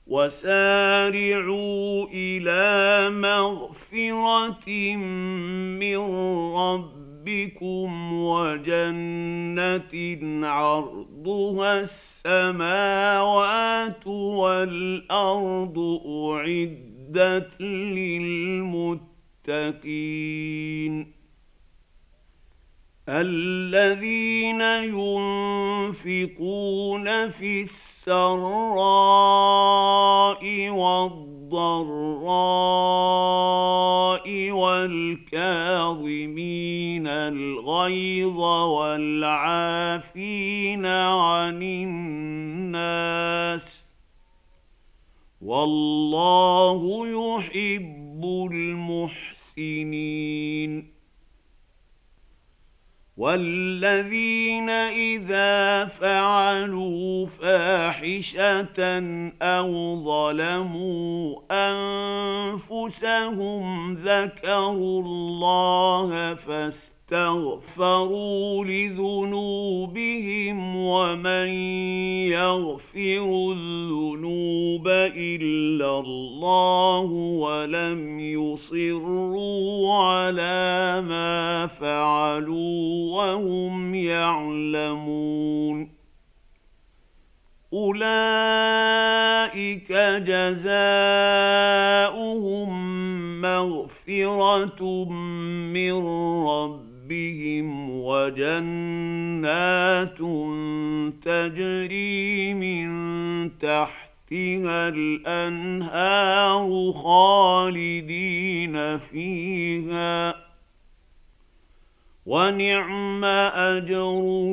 وسارعوا إلى مغفرة من ربكم وجنة عرضها السماوات والأرض أعدت للمتقين الذين ينفقون في السراء والضراء والكاظمين الغيظ والعافين عن الناس والله يحب المحسنين والذين إذا فعلوا فاحشة أو ظلموا أنفسهم ذكروا الله فاستغفروا لذنوبهم ومن يغفر الذنوب إلا الله ولم يصروا على ما فعلوا وهم يعلمون أولئك جزاؤهم مغفرة من ربهم وجنات تجري من تحتها الأنهار خالدين فيها ونعم أجر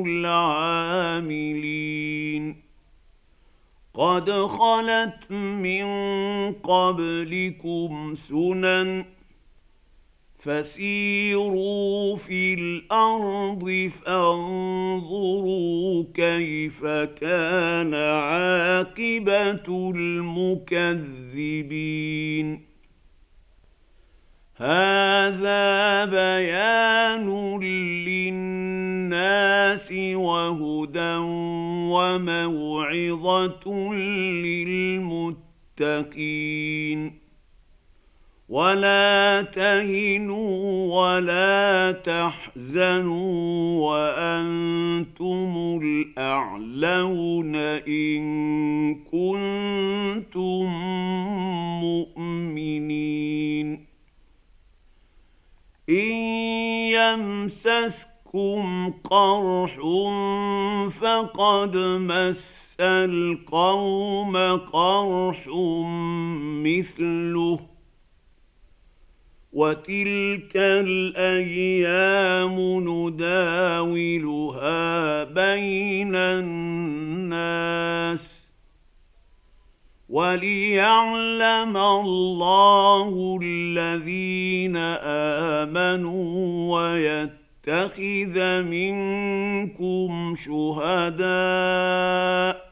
العاملين قد خلت من قبلكم سنن فسيروا في الأرض فانظروا كيف كان عاقبة المكذبين هذا بيان للناس وهدى وموعظة للمتقين ولا تهنوا ولا تحزنوا وأنتم الأعلون إن كنتم مؤمنين إن يمسسكم قرح فقد مس القوم قرح مثله وتلك الأيام نداولها بين الناس وليعلم الله الذين آمنوا ويتخذ منكم شهداء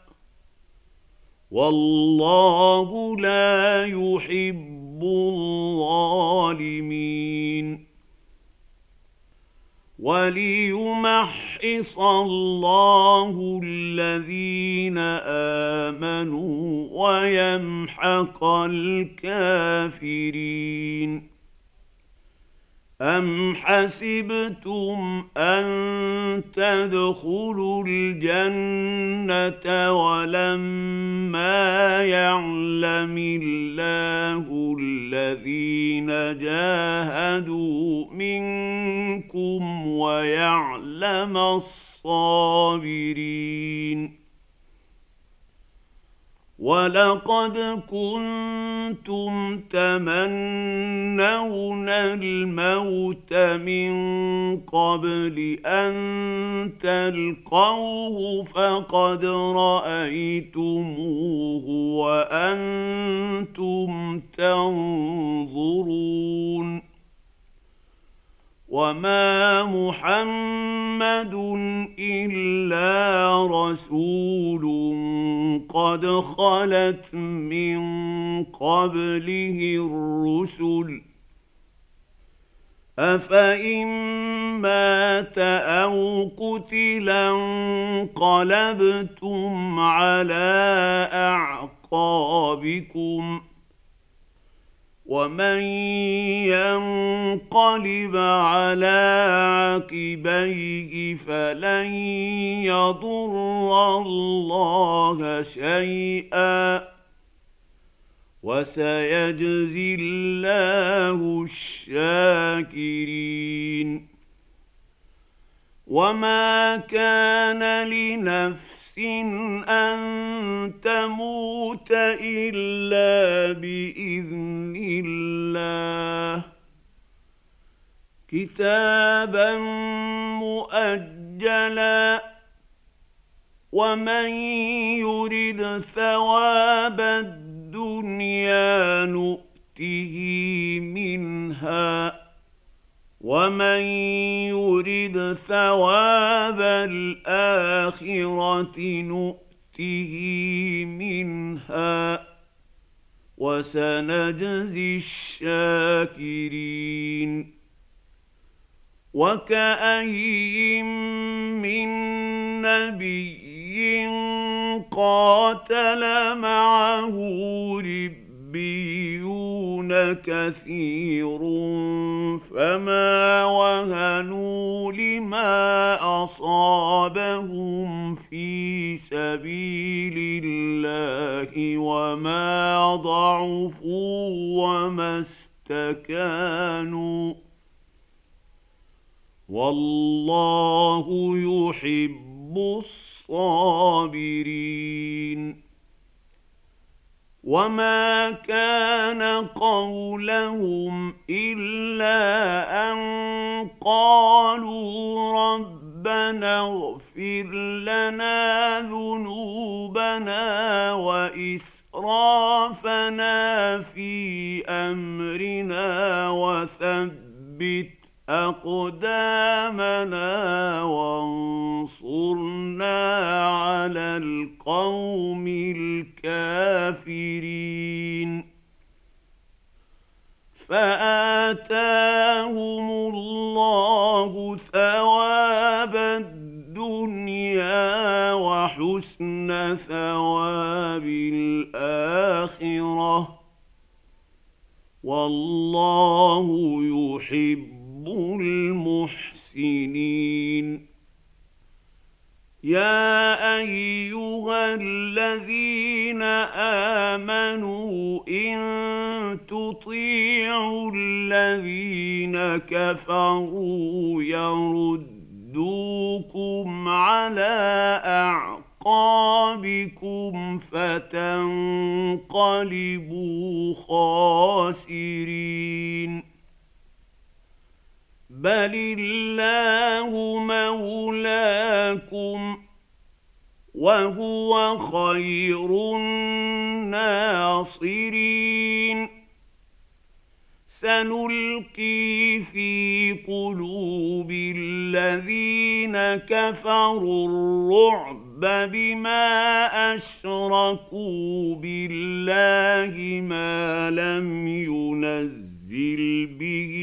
والله لا يحب الظالمين وليمحص الله الذين آمنوا ويمحق الكافرين أم حسبتم أن تدخلوا الجنة ولما يعلم الله الذين جاهدوا منكم ويعلم الصابرين ولقد كنتم تمنون الموت من قبل أن تلقوه فقد رأيتموه وأنتم تنظرون وما محمد إلا رسول قد خلت من قبله الرسل أفإن مات أو قتلا انقلبتم على أعقابكم رقابكم ومن ينقلب على عقبيه فلن يضر الله شيئا وسيجزي الله الشاكرين. وما كان لنفس أن تموت إلا بإذن الله كتابا مؤجلا ومن يرد ثواب الدنيا نؤته منها ومن يرد ثواب الآخرة نؤته منها وسنجزي الشاكرين. وكأين من نبي قاتل معه ربيون كثير فما وهنوا لما أصابهم في سبيل الله وما ضعفوا وما استكانوا والله يحب الصابرين. وما كان قولهم إلا أن قالوا ربنا اغفر لنا ذنوبنا وإسرافنا في أمرنا وثبت أقدامنا وانصرنا على القوم الكافرين. فآتاهم الله ثواب الدنيا وحسن ثواب الآخرة والله يحب المحسنين. يا أيها الذين آمنوا إن تطيعوا الذين كفروا يردوكم على أعقابكم فتنقلبوا خاسرين. بل الله مولاكم وهو خير الناصرين. سنلقي في قلوب الذين كفروا الرعب بما أشركوا بالله ما لم ينزل به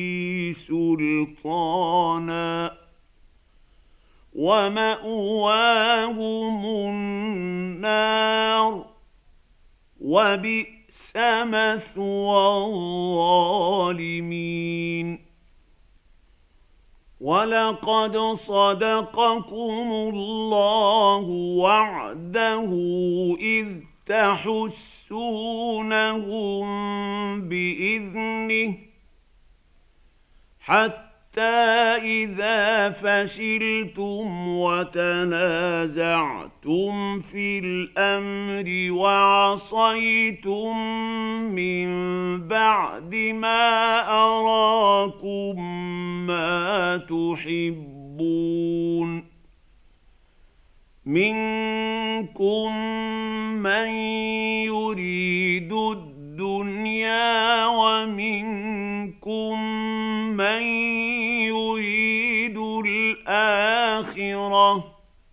سلطانا ومأواهم النار وبئس مثوى الظالمين. ولقد صدقكم الله وعده إذ تحسونهم بإذنه حتى إذا فشلتم وتنازعتم في الأمر وعصيتم من بعد ما أراكم ما تحبون منكم من يريد الدنيا ومنكم من يريد الآخرة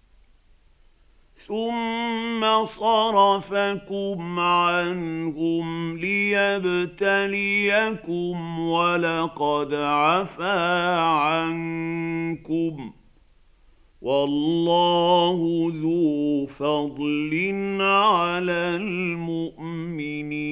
ثم صرفكم عنهم ليبتليكم ولقد عفا عنكم والله ذو فضل على المؤمنين.